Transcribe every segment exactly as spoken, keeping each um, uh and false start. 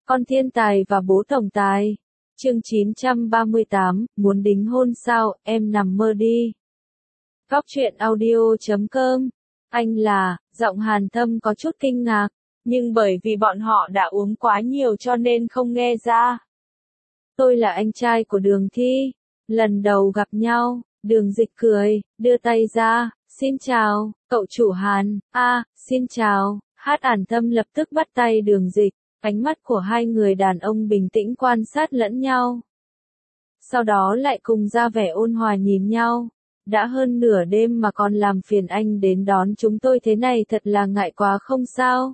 Con thiên tài và bố tổng tài. Chương chín trăm ba mươi tám, muốn đính hôn sao, em nằm mơ đi. Góc truyện audio chấm com. Anh là, giọng Hàn Thâm có chút kinh ngạc, nhưng bởi vì bọn họ đã uống quá nhiều cho nên không nghe ra. Tôi là anh trai của Đường Thi. Lần đầu gặp nhau, Đường Dịch cười, đưa tay ra, xin chào, cậu chủ Hàn, a, à, xin chào. Hát Hàn Thâm lập tức bắt tay Đường Dịch. Ánh mắt của hai người đàn ông bình tĩnh quan sát lẫn nhau. Sau đó lại cùng ra vẻ ôn hòa nhìn nhau. Đã hơn nửa đêm mà còn làm phiền anh đến đón chúng tôi thế này thật là ngại quá không sao?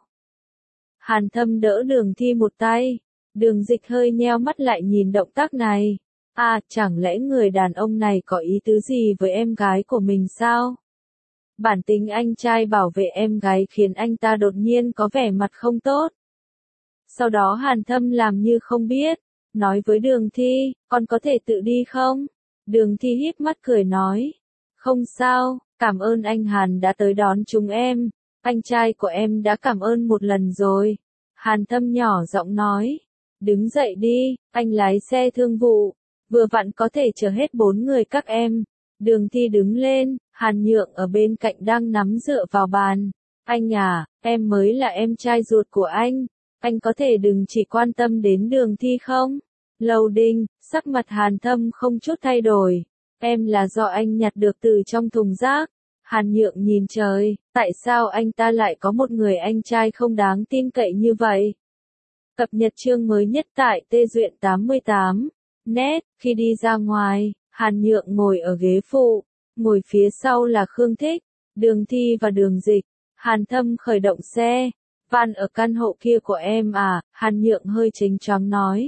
Hàn Thâm đỡ Đường Thi một tay. Đường Dịch hơi nheo mắt lại nhìn động tác này. À, chẳng lẽ người đàn ông này có ý tứ gì với em gái của mình sao? Bản tính anh trai bảo vệ em gái khiến anh ta đột nhiên có vẻ mặt không tốt. Sau đó Hàn Thâm làm như không biết, nói với Đường Thi, con có thể tự đi không? Đường Thi híp mắt cười nói, không sao, cảm ơn anh Hàn đã tới đón chúng em, anh trai của em đã cảm ơn một lần rồi. Hàn Thâm nhỏ giọng nói, đứng dậy đi, anh lái xe thương vụ, vừa vặn có thể chở hết bốn người các em. Đường Thi đứng lên, Hàn Nhượng ở bên cạnh đang nắm dựa vào bàn. Anh à, em mới là em trai ruột của anh. Anh có thể đừng chỉ quan tâm đến Đường Thi không? Lâu Đinh, sắc mặt Hàn Thâm không chút thay đổi. Em là do anh nhặt được từ trong thùng rác. Hàn Nhượng nhìn trời, tại sao anh ta lại có một người anh trai không đáng tin cậy như vậy? Cập nhật chương mới nhất tại Tê Duyện tám mươi tám. Net, khi đi ra ngoài, Hàn Nhượng ngồi ở ghế phụ, ngồi phía sau là Khương Thích, Đường Thi và Đường Dịch. Hàn Thâm khởi động xe. Van ở căn hộ kia của em à, Hàn Nhượng hơi chênh choáng nói.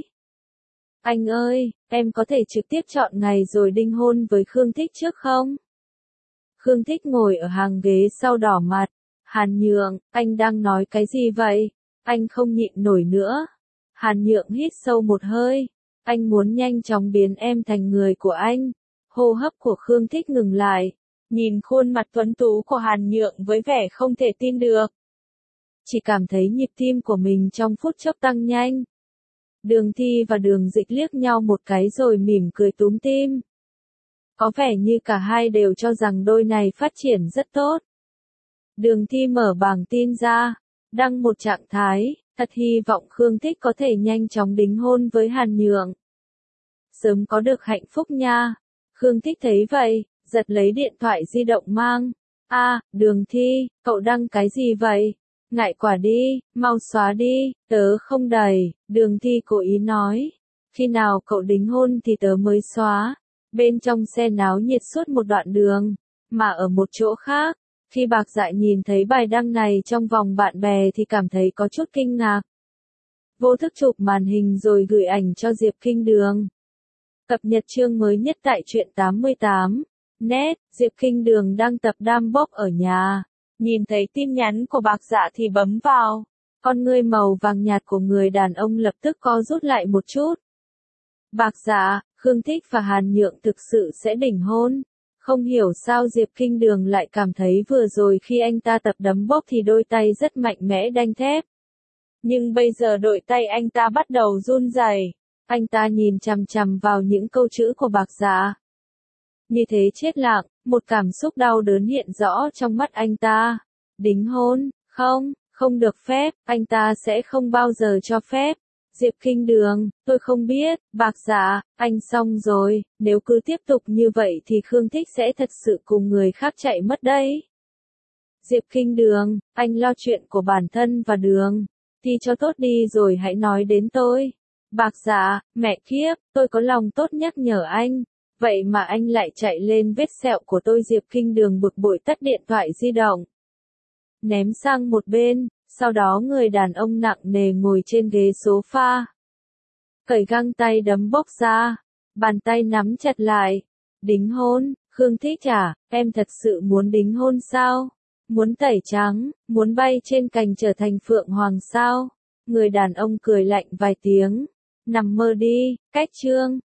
Anh ơi, em có thể trực tiếp chọn ngày rồi đính hôn với Khương Thích trước không? Khương Thích ngồi ở hàng ghế sau đỏ mặt. Hàn Nhượng, anh đang nói cái gì vậy? Anh không nhịn nổi nữa. Hàn Nhượng hít sâu một hơi. Anh muốn nhanh chóng biến em thành người của anh. Hô hấp của Khương Thích ngừng lại. Nhìn khuôn mặt tuấn tú của Hàn Nhượng với vẻ không thể tin được. Chỉ cảm thấy nhịp tim của mình trong phút chốc tăng nhanh. Đường Thi và Đường Dịch liếc nhau một cái rồi mỉm cười túm tim. Có vẻ như cả hai đều cho rằng đôi này phát triển rất tốt. Đường Thi mở bảng tin ra, đăng một trạng thái, thật hy vọng Khương Thích có thể nhanh chóng đính hôn với Hàn Nhượng. Sớm có được hạnh phúc nha. Khương Thích thấy vậy, giật lấy điện thoại di động mang. A, à, Đường Thi, cậu đăng cái gì vậy? Ngại quả đi, mau xóa đi, tớ không đầy. Đường Thi cố ý nói. Khi nào cậu đính hôn thì tớ mới xóa. Bên trong xe náo nhiệt suốt một đoạn đường. Mà ở một chỗ khác, khi Bạc Dại nhìn thấy bài đăng này trong vòng bạn bè thì cảm thấy có chút kinh ngạc. Vô thức chụp màn hình rồi gửi ảnh cho Diệp Kinh Đường. Cập nhật chương mới nhất tại truyện tám mươi tám. Net, Diệp Kinh Đường đang tập đam bốc ở nhà. Nhìn thấy tin nhắn của Bạc Dạ thì bấm vào. Con ngươi màu vàng nhạt của người đàn ông lập tức co rút lại một chút. Bạc Dạ, Khương Thích và Hàn Nhượng thực sự sẽ đính hôn. Không hiểu sao Diệp Kinh Đường lại cảm thấy vừa rồi khi anh ta tập đấm bốc thì đôi tay rất mạnh mẽ đanh thép. Nhưng bây giờ đôi tay anh ta bắt đầu run rẩy. Anh ta nhìn chằm chằm vào những câu chữ của Bạc Dạ. Như thế chết lặng, một cảm xúc đau đớn hiện rõ trong mắt anh ta. Đính hôn, không, không được phép, anh ta sẽ không bao giờ cho phép. Diệp Kinh Đường, tôi không biết, Bạc Dạ, anh xong rồi, nếu cứ tiếp tục như vậy thì Khương Thích sẽ thật sự cùng người khác chạy mất đấy. Diệp Kinh Đường, anh lo chuyện của bản thân và Đường Thi cho tốt đi rồi hãy nói đến tôi. Bạc Dạ, mẹ kiếp, tôi có lòng tốt nhắc nhở anh. Vậy mà anh lại chạy lên vết sẹo của tôi. Diệp Kinh Đường bực bội tắt điện thoại di động. Ném sang một bên, sau đó người đàn ông nặng nề ngồi trên ghế sofa. Cởi găng tay đấm bốc ra, bàn tay nắm chặt lại. Đính hôn, Khương Thích à, em thật sự muốn đính hôn sao? Muốn tẩy trắng, muốn bay trên cành trở thành phượng hoàng sao? Người đàn ông cười lạnh vài tiếng. Nằm mơ đi, cách chương.